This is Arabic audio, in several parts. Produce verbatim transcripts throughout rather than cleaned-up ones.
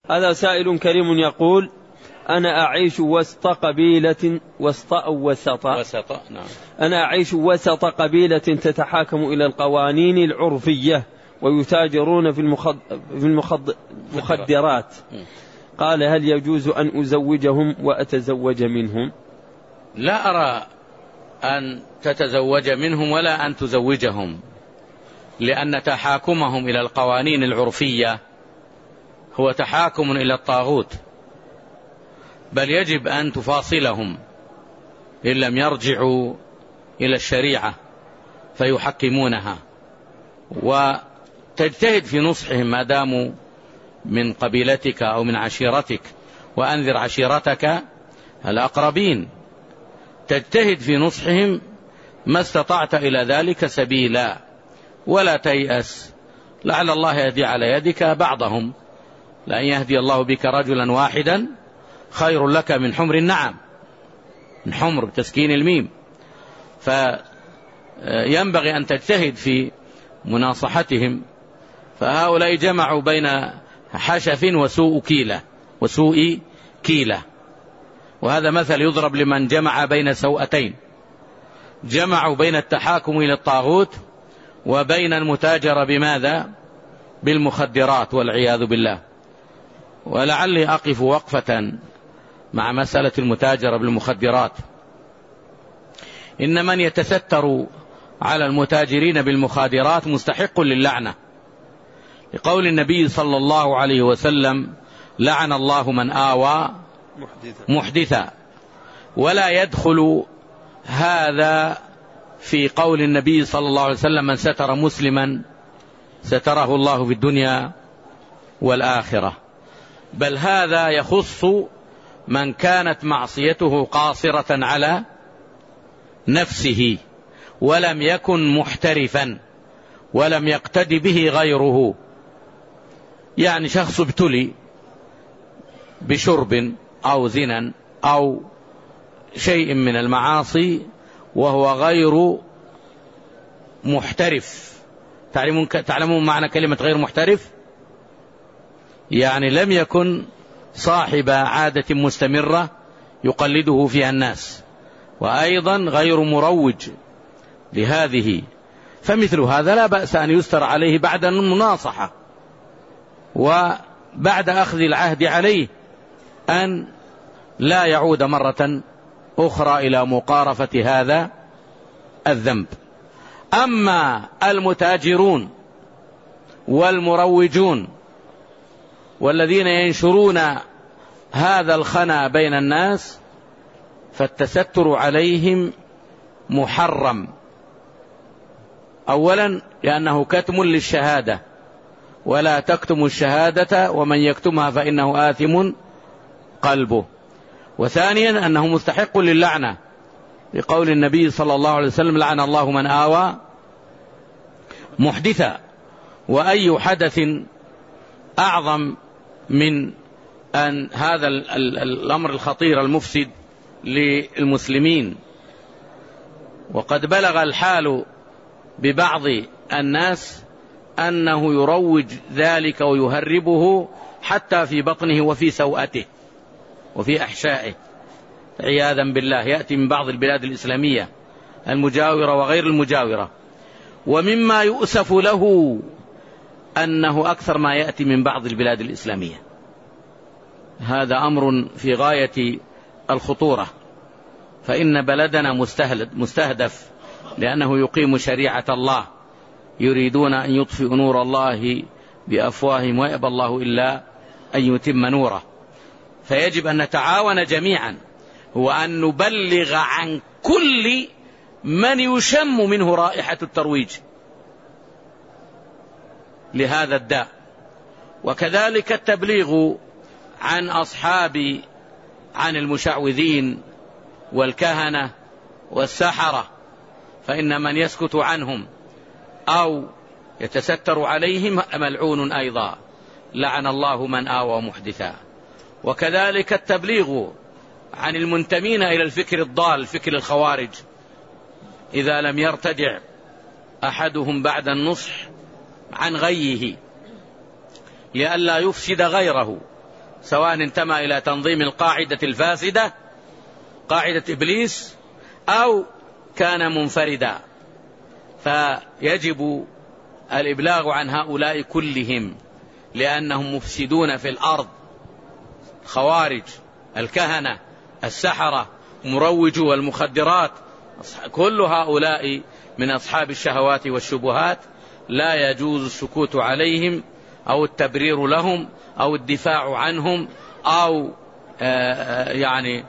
هذا سائل كريم يقول: أنا أعيش وسط قبيلة وسط أو وسط وسط نعم. أنا أعيش وسط قبيلة تتحاكم إلى القوانين العرفية ويتاجرون في المخد... في المخد... المخدرات. قال: هل يجوز أن أزوجهم وأتزوج منهم؟ لا أرى أن تتزوج منهم ولا أن تزوجهم، لأن تحاكمهم إلى القوانين العرفية هو تحاكم إلى الطاغوت، بل يجب أن تفاصلهم إن لم يرجعوا إلى الشريعة فيحكمونها، وتجتهد في نصحهم ما داموا من قبيلتك أو من عشيرتك، وأنذر عشيرتك الأقربين. تجتهد في نصحهم ما استطعت إلى ذلك سبيلا، ولا تيأس، لعل الله يهدي على يدك بعضهم. لأن يهدي الله بك رجلا واحدا خير لك من حمر النعم، من حمر تسكين الميم. فينبغي أن تجتهد في مناصحتهم، فهؤلاء جمعوا بين حشف وسوء كيلة وسوء كيلة، وهذا مثل يضرب لمن جمع بين سوءتين، جمعوا بين التحاكم إلى الطاغوت وبين المتاجرة بماذا؟ بالمخدرات والعياذ بالله. ولعلي أقف وقفة مع مسألة المتاجرة بالمخدرات. إن من يتستر على المتاجرين بالمخدرات مستحق للعنة، لقول النبي صلى الله عليه وسلم: لعن الله من آوى محدثا. ولا يدخل هذا في قول النبي صلى الله عليه وسلم: من ستر مسلما ستره الله في الدنيا والآخرة، بل هذا يخص من كانت معصيته قاصرة على نفسه ولم يكن محترفا ولم يقتدي به غيره. يعني شخص ابتلي بشرب أو زنا أو شيء من المعاصي وهو غير محترف. تعلمون معنى كلمة غير محترف؟ يعني لم يكن صاحب عادة مستمرة يقلده فيها الناس، وأيضا غير مروج لهذه. فمثل هذا لا بأس أن يستر عليه بعد المناصحة وبعد أخذ العهد عليه أن لا يعود مرة أخرى إلى مقارفة هذا الذنب. أما المتاجرون والمروجون والذين ينشرون هذا الخنا بين الناس فالتستر عليهم محرم. أولا لأنه كتم للشهادة، ولا تكتم الشهادة ومن يكتمها فإنه آثم قلبه. وثانيا أنه مستحق للعنة، لقول النبي صلى الله عليه وسلم: لعن الله من آوى محدثا. وأي حدث أعظم من أن هذا الأمر الخطير المفسد للمسلمين. وقد بلغ الحال ببعض الناس أنه يروج ذلك ويهربه حتى في بطنه وفي سوءته وفي أحشائه عياذا بالله. يأتي من بعض البلاد الإسلامية المجاورة وغير المجاورة. ومما يؤسف له أنه أكثر ما يأتي من بعض البلاد الإسلامية. هذا أمر في غاية الخطورة، فإن بلدنا مستهدف لأنه يقيم شريعة الله، يريدون أن يطفئوا نور الله بأفواههم ويأبى الله إلا أن يتم نوره. فيجب أن نتعاون جميعا وأن نبلغ عن كل من يشم منه رائحة الترويج لهذا الداء، وكذلك التبليغ عن أصحاب عن المشعوذين والكهنة والسحرة، فإن من يسكت عنهم أو يتستر عليهم ملعون أيضا، لعن الله من آوى محدثا. وكذلك التبليغ عن المنتمين إلى الفكر الضال، فكر الخوارج، إذا لم يرتدع أحدهم بعد النصح عن غيه لئلا يفسد غيره سواء انتمى إلى تنظيم القاعدة الفاسدة قاعدة إبليس أو كان منفردا، فيجب الإبلاغ عن هؤلاء كلهم لأنهم مفسدون في الأرض، خوارج، الكهنة، السحرة، مروجو المخدرات، كل هؤلاء من أصحاب الشهوات والشبهات، لا يجوز السكوت عليهم أو التبرير لهم أو الدفاع عنهم أو يعني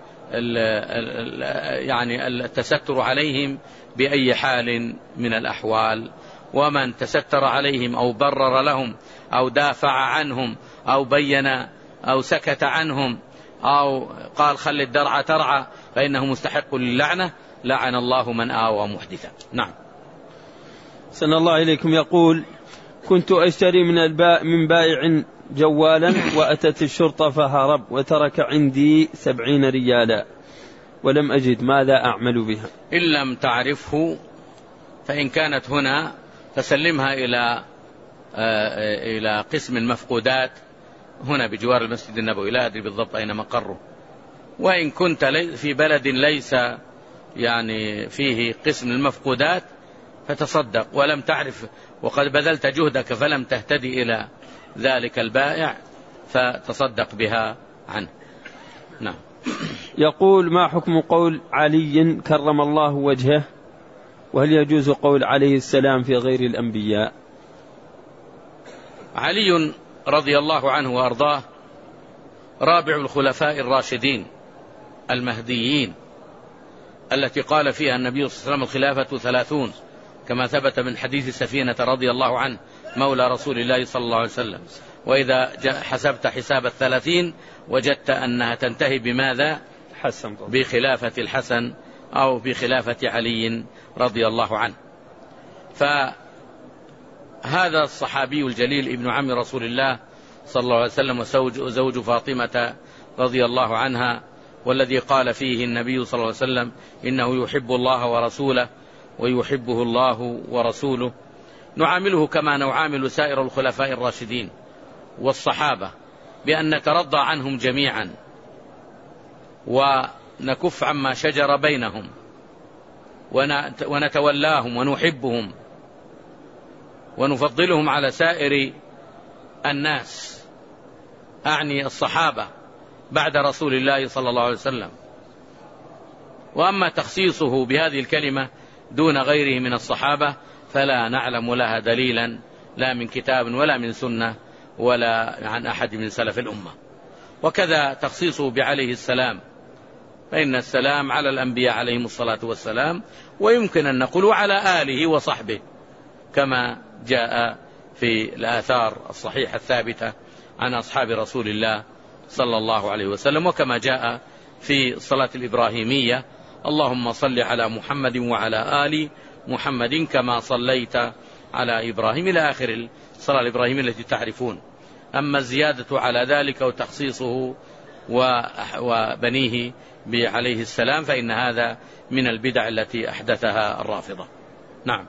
يعني التستر عليهم بأي حال من الأحوال. ومن تستر عليهم أو برر لهم أو دافع عنهم أو بين أو سكت عنهم أو قال خل الدرع ترعى فإنه مستحق للعنة، لعن الله من آوى محدثا. نعم. سن الله إليكم يقول: كنت أشتري من الباء من بائع جوالا وأتت الشرطة فهرب وترك عندي سبعين ريالا ولم أجد، ماذا أعمل بها؟ إن لم تعرفه فإن كانت هنا فسلمها إلى إلى قسم المفقودات هنا بجوار المسجد النبوي، لا أدري بالضبط أين مقره. وإن كنت في بلد ليس يعني فيه قسم المفقودات فتصدق، ولم تعرف وقد بذلت جهدك فلم تهتدي إلى ذلك البائع فتصدق بها عنه. نعم. يقول: ما حكم قول علي كرم الله وجهه، وهل يجوز قول عليه السلام في غير الأنبياء؟ علي رضي الله عنه وأرضاه رابع الخلفاء الراشدين المهديين التي قال فيها النبي صلى الله عليه وسلم الخلافة ثلاثون، كما ثبت من حديث سفينة رضي الله عنه مولى رسول الله صلى الله عليه وسلم. وإذا حسبت حساب الثلاثين وجدت أنها تنتهي بماذا؟ حسن، بخلافة الحسن أو بخلافة علي رضي الله عنه. فهذا الصحابي الجليل ابن عم رسول الله صلى الله عليه وسلم وزوج فاطمة رضي الله عنها، والذي قال فيه النبي صلى الله عليه وسلم إنه يحب الله ورسوله ويحبه الله ورسوله، نعامله كما نعامل سائر الخلفاء الراشدين والصحابة، بأن نترضى عنهم جميعا ونكف عما شجر بينهم ونتولاهم ونحبهم ونفضلهم على سائر الناس، أعني الصحابة بعد رسول الله صلى الله عليه وسلم. وأما تخصيصه بهذه الكلمة دون غيره من الصحابة فلا نعلم لها دليلا لا من كتاب ولا من سنة ولا عن أحد من سلف الأمة. وكذا تخصيصه بعليه السلام، فإن السلام على الأنبياء عليهم الصلاة والسلام، ويمكن أن نقول على آله وصحبه كما جاء في الآثار الصحيحة الثابتة عن أصحاب رسول الله صلى الله عليه وسلم، وكما جاء في الصلاة الإبراهيمية: اللهم صل على محمد وعلى آل محمد كما صليت على إبراهيم، إلى آخر الصلاة الإبراهيمية التي تعرفون. أما الزيادة على ذلك وتخصيصه وبنيه عليه السلام فإن هذا من البدع التي أحدثها الرافضة. نعم.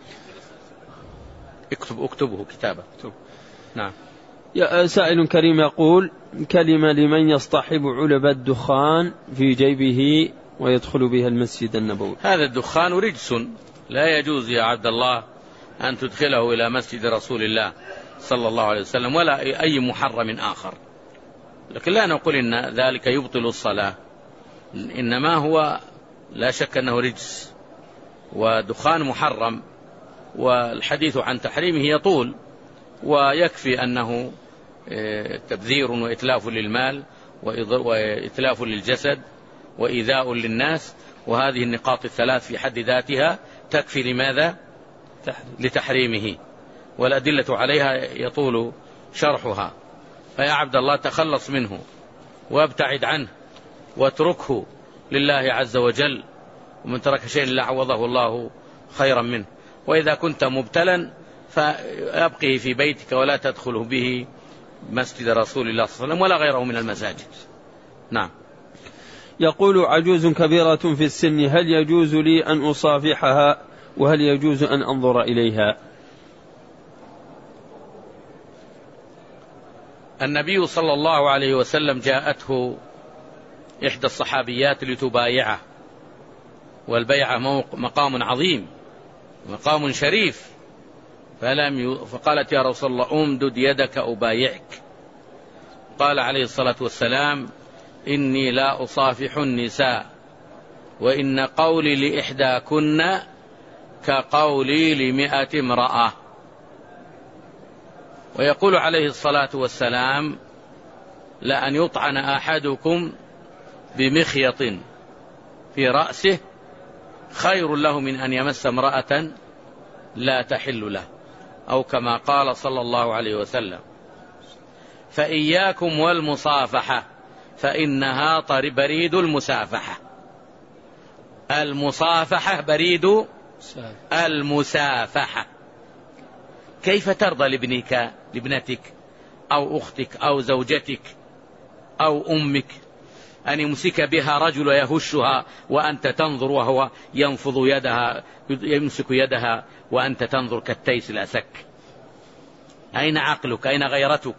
اكتب اكتبه كتابة. نعم. سائل كريم يقول: كلمة لمن يصطحب علب الدخان في جيبه ويدخل بها المسجد النبوي. هذا الدخان رجس، لا يجوز يا عبد الله أن تدخله إلى مسجد رسول الله صلى الله عليه وسلم ولا أي محرم آخر. لكن لا نقول إن ذلك يبطل الصلاة، إنما هو لا شك أنه رجس ودخان محرم، والحديث عن تحريمه يطول، ويكفي أنه تبذير وإتلاف للمال وإتلاف للجسد وإيذاء للناس، وهذه النقاط الثلاث في حد ذاتها تكفي لماذا؟ لتحريمه، والأدلة عليها يطول شرحها. فيا عبد الله تخلص منه وابتعد عنه واتركه لله عز وجل، ومن ترك شيء لا عوضه الله خيرا منه. وإذا كنت مبتلا فأبقه في بيتك ولا تدخله به مسجد رسول الله صلى الله عليه وسلم ولا غيره من المساجد. نعم. يقول: عجوز كبيرة في السن، هل يجوز لي أن أصافحها وهل يجوز أن أنظر إليها؟ النبي صلى الله عليه وسلم جاءته إحدى الصحابيات لتبايعه، والبيعة مقام عظيم مقام شريف، فلم ي... فقالت يا رسول الله أمدد يدك أبايعك. قال عليه الصلاة والسلام إني لا أصافح النساء، وإن قولي لإحداكن كقولي لمئة امرأة. ويقول عليه الصلاة والسلام لأن يطعن أحدكم بمخيط في رأسه خير له من أن يمس امرأة لا تحل له، أو كما قال صلى الله عليه وسلم. فإياكم والمصافحة فإنها بريد المسافحة. المصافحة بريد المسافحة. كيف ترضى لابنك لابنتك أو أختك أو زوجتك أو أمك أن يمسك بها رجل يهشها وأنت تنظر وهو ينفض يدها يمسك يدها وأنت تنظر كالتيس الأسك؟ أين عقلك؟ أين غيرتك؟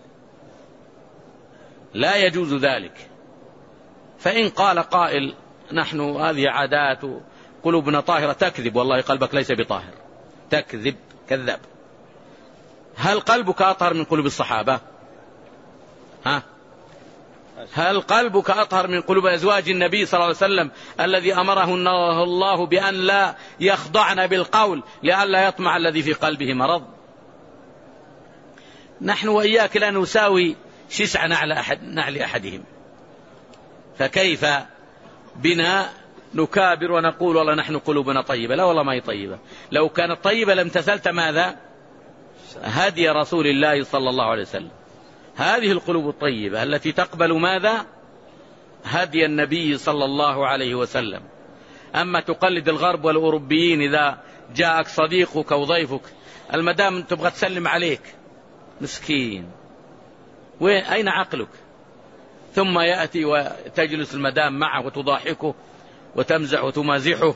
لا يجوز ذلك. فإن قال قائل نحن هذه عادات قلوبنا طاهرة، تكذب، والله قلبك ليس بطاهر، تكذب، كذاب. هل قلبك أطهر من قلوب الصحابة؟ ها؟ هل قلبك أطهر من قلوب أزواج النبي صلى الله عليه وسلم الذي أمره الله بأن لا يخضعن بالقول لئلا يطمع الذي في قلبه مرض؟ نحن وإياك لا نساوي شسع نعل, أحد نعل أحدهم، فكيف بنا نكابر ونقول والله نحن قلوبنا طيبة؟ لا والله ما هي طيبة. لو كانت طيبة لم تسلت ماذا؟ هدي رسول الله صلى الله عليه وسلم. هذه القلوب الطيبة التي تقبل ماذا؟ هدي النبي صلى الله عليه وسلم. أما تقلد الغرب والأوروبيين، إذا جاءك صديقك وضيفك المدام تبغى تسلم عليك، مسكين، وين أين عقلك؟ ثم يأتي وتجلس المدام معه وتضاحكه وتمزح وتمازحه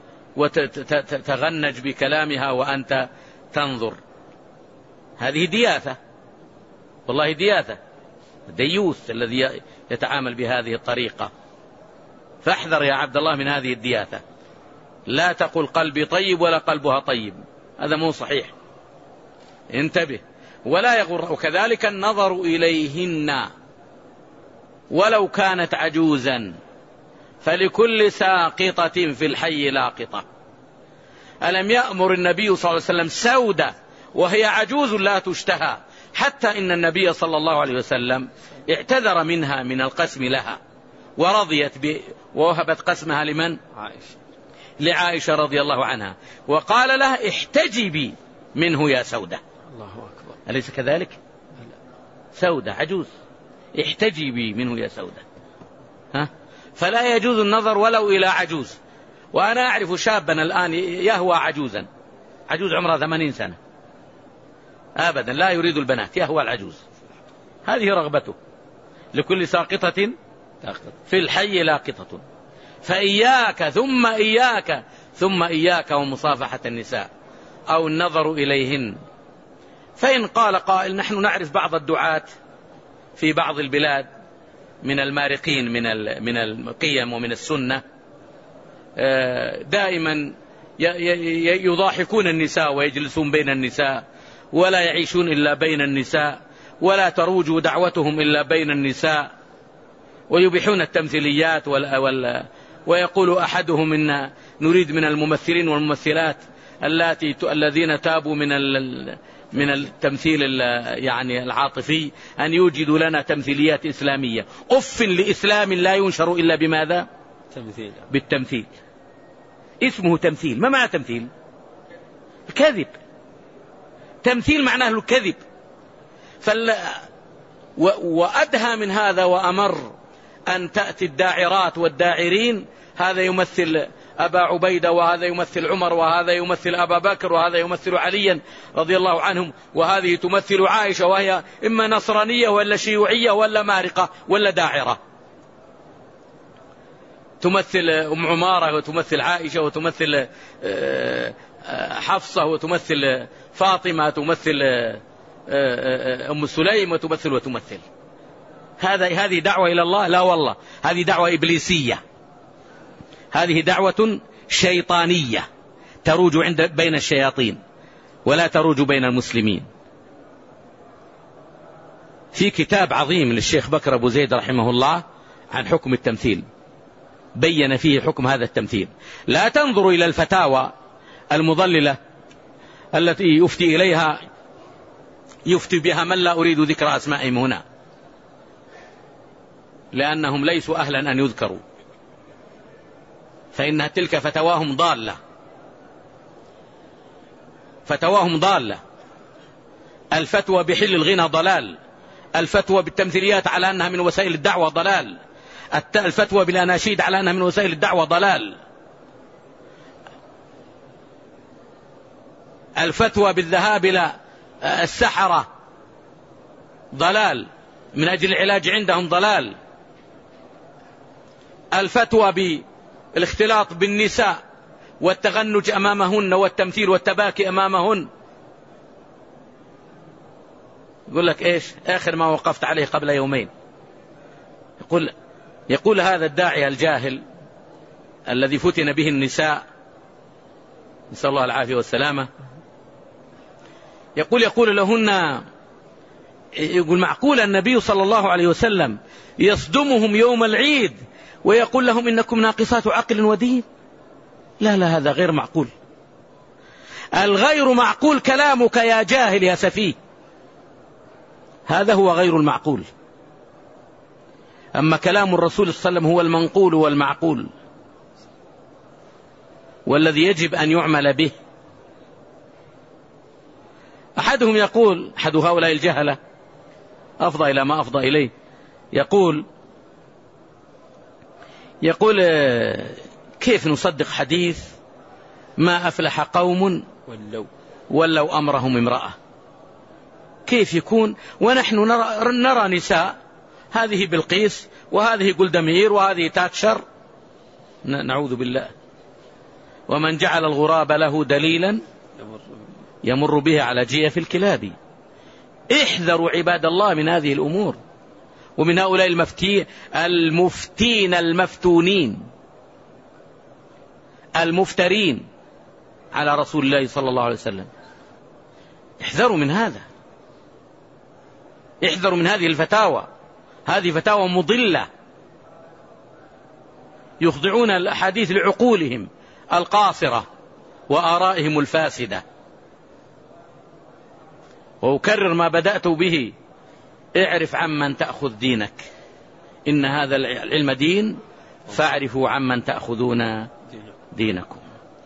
وتغنج بكلامها وأنت تنظر. هذه دياثة، والله دياثة، ديوث الذي يتعامل بهذه الطريقة. فاحذر يا عبد الله من هذه الدياثة. لا تقل قلبي طيب ولا قلبها طيب، هذا مو صحيح، انتبه. ولا يغر. وكذلك النظر إليهن ولو كانت عجوزا، فلكل ساقطة في الحي لاقطة. ألم يأمر النبي صلى الله عليه وسلم سودة وهي عجوز لا تشتهى، حتى إن النبي صلى الله عليه وسلم اعتذر منها من القسم لها، ورضيت ب... ووهبت قسمها لمن؟ عائشة. لعائشة رضي الله عنها، وقال لها احتجبي منه يا سودة. الله أكبر. أليس كذلك؟ سودة عجوز، احتجبي منه يا سودة. ها؟ فلا يجوز النظر ولو إلى عجوز. وأنا أعرف شابا الآن يهوى عجوزا، عجوز عمرها ثمانين سنة، أبدا لا يريد البنات، يهوى العجوز. هذه رغبته. لكل ساقطة في الحي لاقطة. فإياك ثم إياك ثم إياك ومصافحة النساء أو النظر إليهن. فإن قال قائل نحن نعرف بعض الدعاة في بعض البلاد من المارقين من من القيم ومن السنة، دائما يضاحكون النساء ويجلسون بين النساء ولا يعيشون إلا بين النساء ولا تروج دعوتهم إلا بين النساء، ويبيحون التمثيليات وال وال ويقول أحدهم إن نريد من الممثلين والممثلات اللاتي الذين تابوا من ال من التمثيل يعني العاطفي أن يوجدوا لنا تمثيليات إسلامية. أف لإسلام لا ينشر إلا بماذا؟ تمثيل. بالتمثيل. اسمه تمثيل. ما معنى تمثيل؟ الكذب. تمثيل معناه الكذب. فال... و... وأدهى من هذا وأمر أن تأتي الداعرات والداعرين، هذا يمثل أبا عبيدة وهذا يمثل عمر وهذا يمثل أبا بكر وهذا يمثل عليا رضي الله عنهم، وهذه تمثل عائشة وهي إما نصرانية ولا شيوعية ولا مارقة ولا داعرة، تمثل أم عمارة وتمثل عائشة وتمثل حفصة وتمثل فاطمة، تمثل أم سليم وتمثل وتمثل. هذا هذه دعوة إلى الله؟ لا والله، هذه دعوة إبليسية، هذه دعوة شيطانية تروج عند بين الشياطين ولا تروج بين المسلمين. في كتاب عظيم للشيخ بكر أبو زيد رحمه الله عن حكم التمثيل، بين فيه حكم هذا التمثيل. لا تنظروا إلى الفتاوى المضللة التي يفتي إليها يفتي بها من لا أريد ذكر أسمائهم هنا، لأنهم ليسوا أهلا أن يذكروا، فإن تلك فتواهم ضالة، فتواهم ضالة. الفتوى بحل الغنى ضلال، الفتوى بالتمثيليات على أنها من وسائل الدعوة ضلال، الفتوى بالأناشيد على أنها من وسائل الدعوة ضلال، الفتوى بالذهاب إلى السحرة ضلال من أجل العلاج عندهم ضلال، الفتوى بالاختلاط بالنساء والتغنج أمامهن والتمثيل والتباكي أمامهن. يقول لك إيش آخر ما وقفت عليه قبل يومين، يقول, يقول هذا الداعي الجاهل الذي فتن به النساء، نسأل الله العافية والسلامة، يقول يقول لهن، يقول معقول النبي صلى الله عليه وسلم يصدمهم يوم العيد ويقول لهم إنكم ناقصات عقل ودين؟ لا لا، هذا غير معقول. الغير معقول كلامك يا جاهل يا سفيه، هذا هو غير المعقول. أما كلام الرسول صلى الله عليه وسلم هو المنقول والمعقول والذي يجب أن يعمل به. أحدهم يقول، أحد هؤلاء الجهلة أفضى إلى ما أفضى إليه، يقول يقول كيف نصدق حديث ما أفلح قوم ولو, ولو أمرهم امرأة؟ كيف يكون ونحن نرى, نرى نساء، هذه بلقيس وهذه جولدامير وهذه تاتشر، نعوذ بالله. ومن جعل الغراب له دليلا يمر به على جيف الكلاب. احذروا عباد الله من هذه الأمور ومن هؤلاء المفتي المفتين المفتونين المفترين على رسول الله صلى الله عليه وسلم. احذروا من هذا، احذروا من هذه الفتاوى، هذه فتاوى مضلة، يخضعون الأحاديث لعقولهم القاصرة وآرائهم الفاسدة. وأكرر ما بدأت به، اعرف عمن تأخذ دينك، إن هذا العلم دين، فاعرفوا عمن تأخذون دينكم.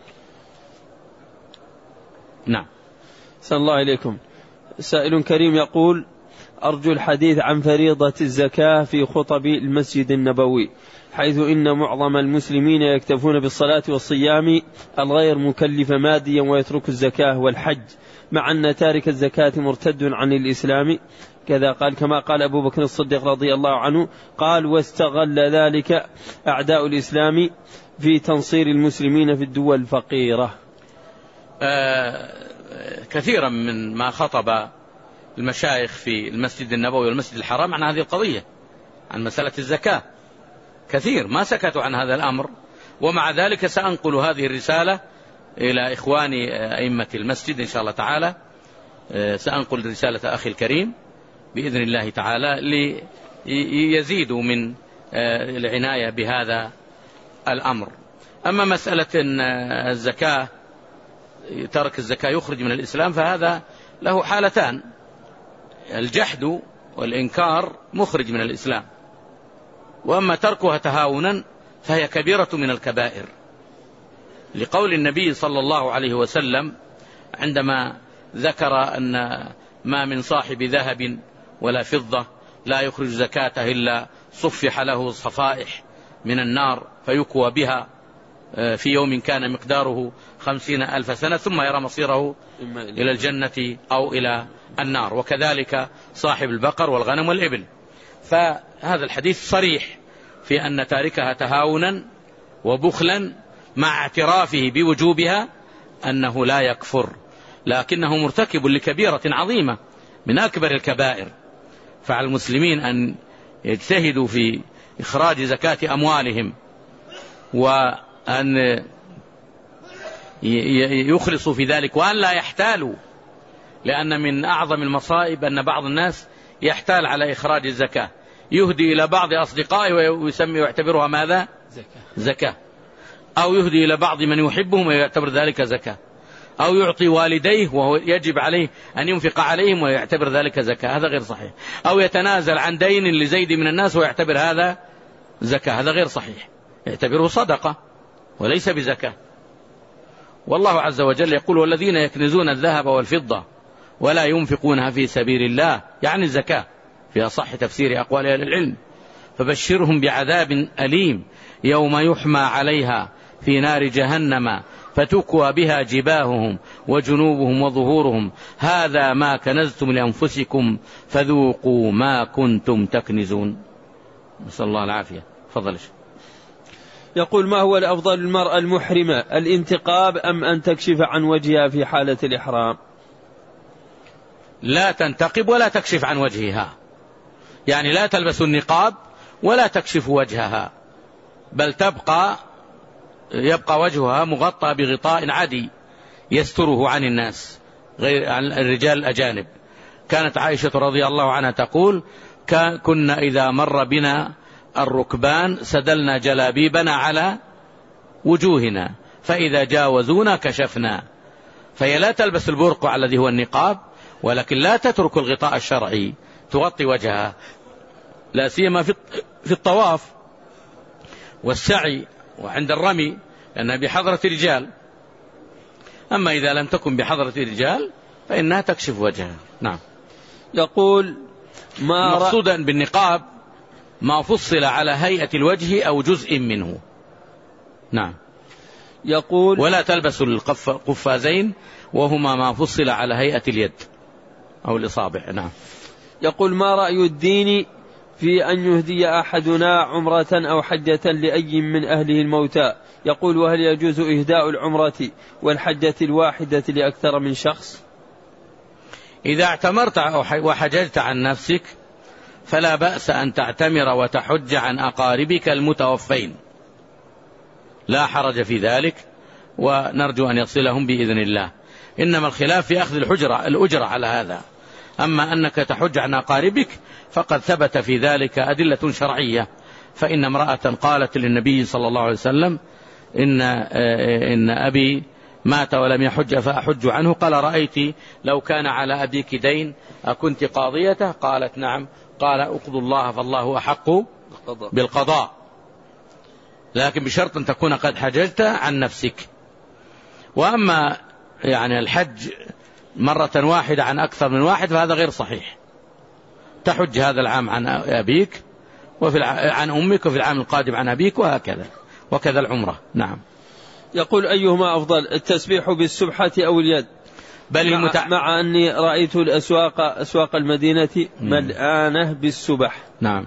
نعم. صلى الله عليكم. سائل كريم يقول: أرجو الحديث عن فريضة الزكاة في خطب المسجد النبوي، حيث إن معظم المسلمين يكتفون بالصلاة والصيام الغير مكلفة ماديا ويترك الزكاة والحج، مع أن تارك الزكاة مرتد عن الإسلام. كذا قال كما قال أبو بكر الصديق رضي الله عنه، قال: واستغل ذلك أعداء الإسلام في تنصير المسلمين في الدول الفقيرة. آه كثيرا من ما خطب المشايخ في المسجد النبوي والمسجد الحرام عن هذه القضية، عن مسألة الزكاة، كثير ما سكتوا عن هذا الأمر. ومع ذلك سأنقل هذه الرسالة إلى إخواني أئمة المسجد إن شاء الله تعالى، سأنقل رسالة أخي الكريم بإذن الله تعالى ليزيدوا من العناية بهذا الأمر. أما مسألة الزكاة، ترك الزكاة يخرج من الإسلام، فهذا له حالتان: الجحد والإنكار مخرج من الإسلام، وأما تركها تهاونا فهي كبيرة من الكبائر، لقول النبي صلى الله عليه وسلم عندما ذكر أن ما من صاحب ذهب ولا فضة لا يخرج زكاته إلا صفح له صفائح من النار فيكوى بها في يوم كان مقداره خمسين ألف سنة ثم يرى مصيره إلى الجنة أو إلى النار، وكذلك صاحب البقر والغنم والإبل. فهذا الحديث صريح في أن تاركها تهاونا وبخلا مع اعترافه بوجوبها أنه لا يكفر، لكنه مرتكب لكبيرة عظيمة من أكبر الكبائر. فعلى المسلمين أن يجتهدوا في إخراج زكاة أموالهم، وأن يخلصوا في ذلك، وأن لا يحتالوا، لأن من أعظم المصائب أن بعض الناس يحتال على إخراج الزكاة، يهدي إلى بعض أصدقائه ويسمي ويعتبرها ماذا؟ زكاة. زكاة. أو يهدي إلى بعض من يحبهم ويعتبر ذلك زكاة، أو يعطي والديه وهو يجب عليه أن ينفق عليهم ويعتبر ذلك زكاة، هذا غير صحيح. أو يتنازل عن دين لزيد من الناس ويعتبر هذا زكاة، هذا غير صحيح، يعتبره صدقة وليس بزكاة. والله عز وجل يقول: والذين يكنزون الذهب والفضة ولا ينفقونها في سبيل الله، يعني الزكاة في أصح تفسير أقوال أهل العلم، فبشرهم بعذاب أليم يوم يحمى عليها في نار جهنم فتكوى بها جباههم وجنوبهم وظهورهم هذا ما كنزتم لأنفسكم فذوقوا ما كنتم تكنزون. نسأل الله العافية. فضل. يقول: ما هو الأفضل المرأة المحرمة، الانتقاب أم أن تكشف عن وجهها في حالة الإحرام؟ لا تنتقب ولا تكشف عن وجهها، يعني لا تلبس النقاب ولا تكشف وجهها، بل تبقى يبقى وجهها مغطى بغطاء عادي يستره عن الناس غير عن الرجال الأجانب. كانت عائشة رضي الله عنها تقول: كنا إذا مر بنا الركبان سدلنا جلابيبنا على وجوهنا فإذا جاوزونا كشفنا. فهي لا تلبس البرقع الذي هو النقاب، ولكن لا تترك الغطاء الشرعي، تغطي وجهها، لا سيما في الطواف والسعي وعند الرمي، لأنها بحضرة الرجال. أما إذا لم تكن بحضرة الرجال فإنها تكشف وجهها. نعم. يقول: ما مقصودا بالنقاب ما فصل على هيئة الوجه أو جزء منه. نعم. يقول: ولا تلبس القفازين وهما ما فصل على هيئة اليد أو الإصابع. نعم. يقول: ما رأي الدين في أن يهدي أحدنا عمرة أو حجة لأي من أهله الموتى؟ يقول: وهل يجوز إهداء العمرة والحجة الواحدة لأكثر من شخص؟ إذا اعتمرت وحججت عن نفسك فلا بأس أن تعتمر وتحج عن أقاربك المتوفين، لا حرج في ذلك، ونرجو أن يصلهم بإذن الله. إنما الخلاف في أخذ الحجرة الأجرة على هذا. أما أنك تحج عن أقاربك فقد ثبت في ذلك أدلة شرعية. فإن امرأة قالت للنبي صلى الله عليه وسلم: إن, إن أبي مات ولم يحج فأحج عنه. قال: رأيت لو كان على أبيك دين أكنت قاضيته؟ قالت: نعم. قال: اقضوا الله فالله أحق بالقضاء، لكن بشرط أن تكون قد حججت عن نفسك. وأما يعني الحج مرة واحدة عن أكثر من واحد فهذا غير صحيح. تحج هذا العام عن أبيك وفي عن أمك وفي العام القادم عن أبيك وهكذا، وكذا العمرة. نعم. يقول: أيهما أفضل، التسبيح بالسبحة أو اليد؟ بل مع, المتع... مع أني رأيت الأسواق أسواق المدينة ملآنة بالسبح. نعم.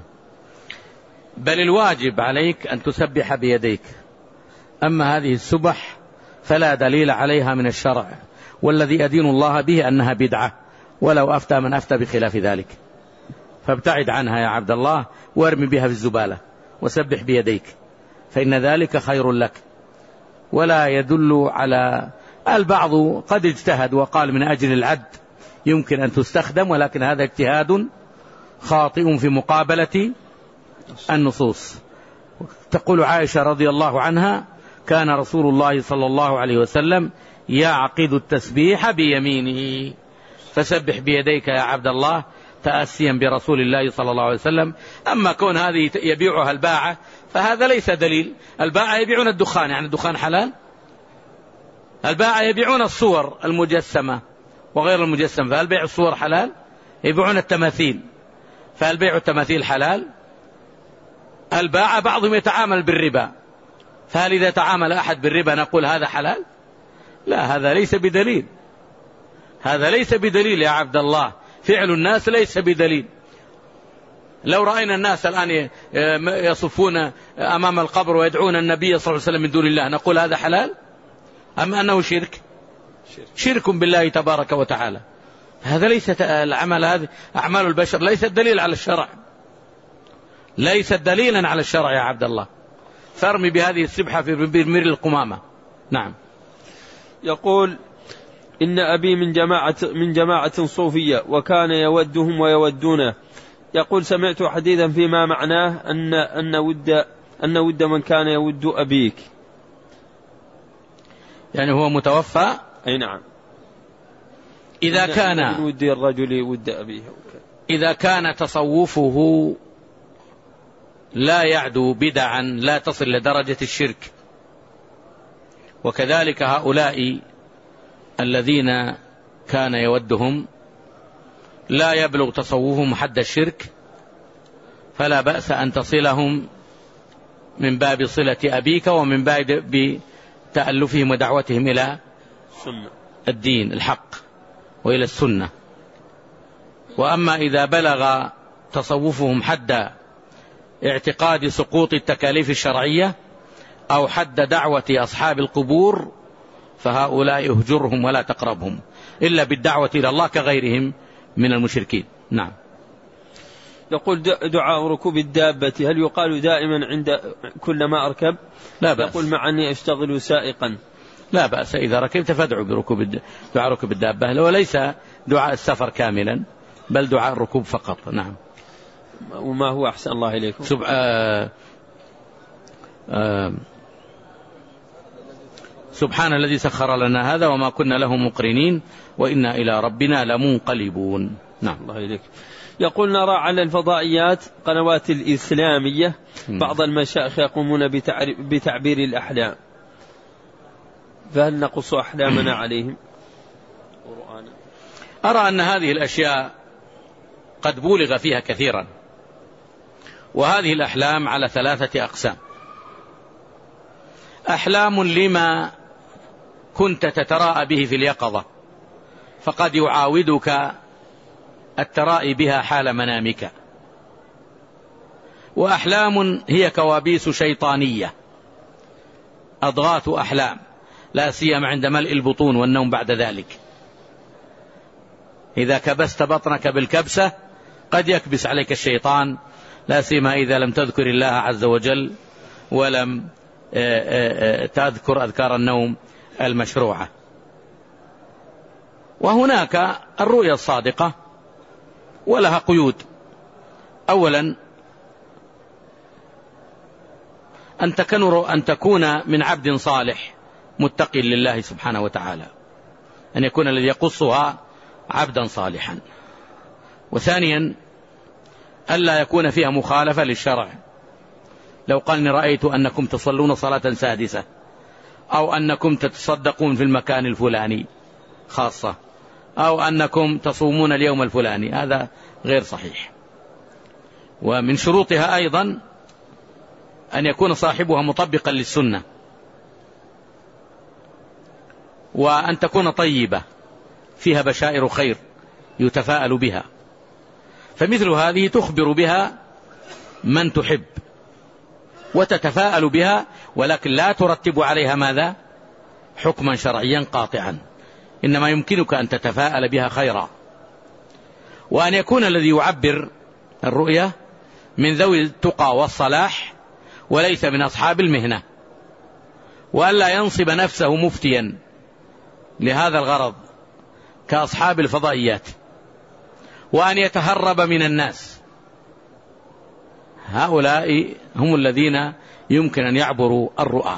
بل الواجب عليك أن تسبح بيديك، أما هذه السبح فلا دليل عليها من الشرع، والذي أدين الله به أنها بدعة، ولو أفتى من أفتى بخلاف ذلك، فابتعد عنها يا عبد الله، وارمي بها في الزبالة وسبح بيديك، فإن ذلك خير لك. ولا يدل على البعض قد اجتهد وقال من أجل العد يمكن أن تستخدم، ولكن هذا اجتهاد خاطئ في مقابلة النصوص. تقول عائشة رضي الله عنها: كان رسول الله صلى الله عليه وسلم يعقد التسبيح بيمينه، فسبح بيديك يا عبد الله تأسيا برسول الله صلى الله عليه وسلم. أما كون هذه يبيعها الباعة فهذا ليس دليل. الباعة يبيعون الدخان، يعني الدخان حلال. الباعة يبيعون الصور المجسمة وغير المجسمة، فهل بيع الصور حلال؟ يبيعون التماثيل، فهل بيع التماثيل حلال؟ الباعة بعضهم يتعامل بالربا، فهل إذا تعامل أحد بالربا نقول هذا حلال؟ لا، هذا ليس بدليل، هذا ليس بدليل يا عبد الله. فعل الناس ليس بدليل. لو رأينا الناس الآن يصفون أمام القبر ويدعون النبي صلى الله عليه وسلم من دون الله نقول هذا حلال؟ أم أنه شرك؟ شرك بالله تبارك وتعالى. هذا ليس العمل، هذه أعمال البشر، ليس الدليل على الشرع، ليس دليلا على الشرع يا عبد الله. فارمي بهذه السبحة في برميل القمامة. نعم. يقول إن أبي من جماعة من جماعة صوفية وكان يودهم ويودونه. يقول سمعت حديثا فيما معناه أن أن ود أن ود من كان يود أبيك. يعني هو متوفى. أي نعم. إذا كان من ود الرجل ود أبيه، إذا كان تصوفه لا يعدو بدعا لا تصل لدرجة الشرك، وكذلك هؤلاء الذين كان يودهم لا يبلغ تصوفهم حد الشرك، فلا بأس أن تصلهم من باب صلة أبيك ومن باب بتألفهم ودعوتهم إلى الدين الحق وإلى السنة. وأما إذا بلغ تصوفهم حد اعتقاد سقوط التكاليف الشرعية أو حد دعوة أصحاب القبور فهؤلاء اهجرهم ولا تقربهم إلا بالدعوة إلى الله كغيرهم من المشركين. نعم. يقول دعاء ركوب الدابة هل يقال دائما عند كل ما أركب؟ لا بأس. يقول مع أني أشتغل سائقا. لا بأس، إذا ركبت فادعوا بركوب دعاء ركوب الدابة، وليس دعاء السفر كاملا بل دعاء الركوب فقط. نعم. وما هو أحسن الله إليكم؟ سب... آه... آه... سبحان الذي سخر لنا هذا وما كنا له مقرنين وإنا إلى ربنا لمنقلبون. نعم. الله إليك. يقول نرى على الفضائيات قنوات الإسلامية بعض المشايخ يقومون بتعبير الأحلام، فهل نقص أحلامنا عليهم؟ أرى أن هذه الأشياء قد بولغ فيها كثيرا، وهذه الأحلام على ثلاثة أقسام. أحلام لما كنت تتراءى به في اليقظة فقد يعاودك الترائي بها حال منامك، وأحلام هي كوابيس شيطانية أضغاث أحلام لا سيما عند ملء البطون والنوم بعد ذلك. إذا كبست بطنك بالكبسة قد يكبس عليك الشيطان، لا سيما إذا لم تذكر الله عز وجل ولم تذكر أذكار النوم المشروعة. وهناك الرؤيا الصادقة ولها قيود. أولا أن تكون من عبد صالح متقي لله سبحانه وتعالى، أن يكون الذي يقصها عبدا صالحا. وثانيا ألا يكون فيها مخالفة للشرع. لو قال إني رأيت أنكم تصلون صلاة سادسة أو أنكم تتصدقون في المكان الفلاني خاصة أو أنكم تصومون اليوم الفلاني، هذا غير صحيح. ومن شروطها أيضا أن يكون صاحبها مطبقا للسنة، وأن تكون طيبة فيها بشائر خير يتفاءل بها، فمثل هذه تخبر بها من تحب وتتفاءل بها، ولكن لا ترتب عليها ماذا؟ حكما شرعيا قاطعا، إنما يمكنك أن تتفاءل بها خيرا. وأن يكون الذي يعبر الرؤية من ذوي التقى والصلاح وليس من أصحاب المهنة، وألا ينصب نفسه مفتيا لهذا الغرض كأصحاب الفضائيات، وأن يتهرب من الناس. هؤلاء هم الذين يمكن أن يعبروا الرؤى.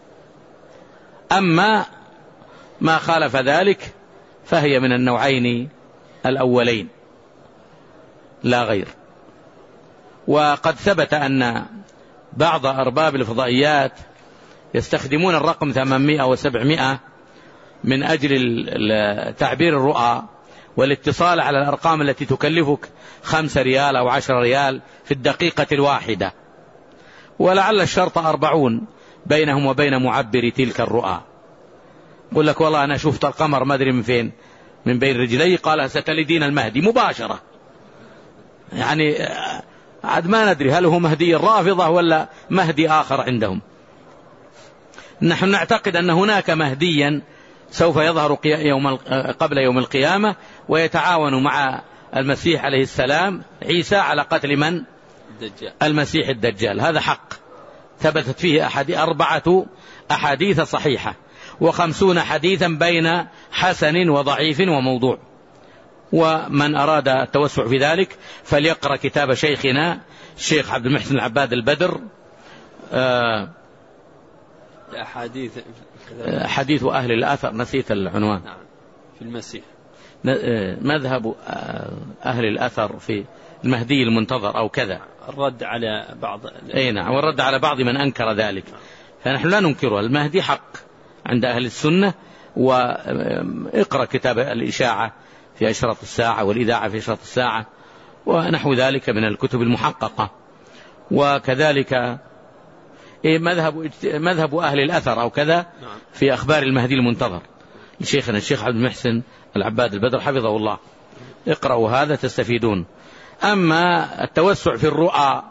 أما ما خالف ذلك فهي من النوعين الأولين لا غير. وقد ثبت أن بعض أرباب الفضائيات يستخدمون الرقم ثمانمائة وسبعمائة من أجل تعبير الرؤى والاتصال على الأرقام التي تكلفك خمسة ريال أو عشر ريال في الدقيقة الواحدة، ولعل الشرط أربعون بينهم وبين معبر تلك الرؤى. قل لك والله أنا شفت القمر ما أدري من فين، من بين رجلي، قال ستلدين المهدي مباشرة. يعني عاد ما ندري هل هو مهدي الرافضة ولا مهدي آخر عندهم. نحن نعتقد أن هناك مهديا سوف يظهر يوم قبل يوم القيامة، ويتعاون مع المسيح عليه السلام عيسى على قتل من؟ الدجال. المسيح الدجال. هذا حق ثبتت فيه أحد أربعة أحاديث صحيحة وخمسون حديثا بين حسن وضعيف وموضوع. ومن أراد التوسع في ذلك فليقرأ كتاب شيخنا الشيخ عبد المحسن العباد البدر آه حديث حديث أهل الأثر، نسيت العنوان. نعم في المسيح. مذهب أهل الأثر في المهدي المنتظر أو كذا، الرد على بعض. أي نعم، والرد على بعض من أنكر ذلك. فنحن لا ننكره، المهدي حق عند أهل السنة. واقرأ كتاب الإشاعة في أشراط الساعة والإذاعة في أشراط الساعة ونحو ذلك من الكتب المحققة. وكذلك مذهب مذهب أهل الأثر أو كذا في أخبار المهدي المنتظر لشيخنا الشيخ عبد المحسن العباد البدر حفظه الله. اقرأوا هذا تستفيدون. أما التوسع في الرؤى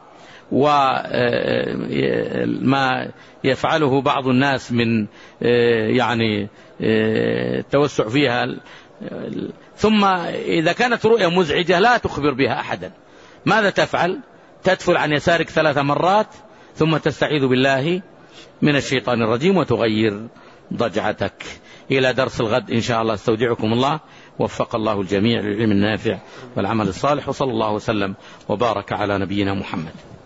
وما يفعله بعض الناس من يعني التوسع فيها، ثم إذا كانت رؤيا مزعجة لا تخبر بها أحدا، ماذا تفعل؟ تدفل عن يسارك ثلاث مرات ثم تستعيذ بالله من الشيطان الرجيم وتغير ضجعتك. إلى درس الغد إن شاء الله، استودعكم الله، وفق الله الجميع للعلم النافع والعمل الصالح، وصلى الله وسلم وبارك على نبينا محمد.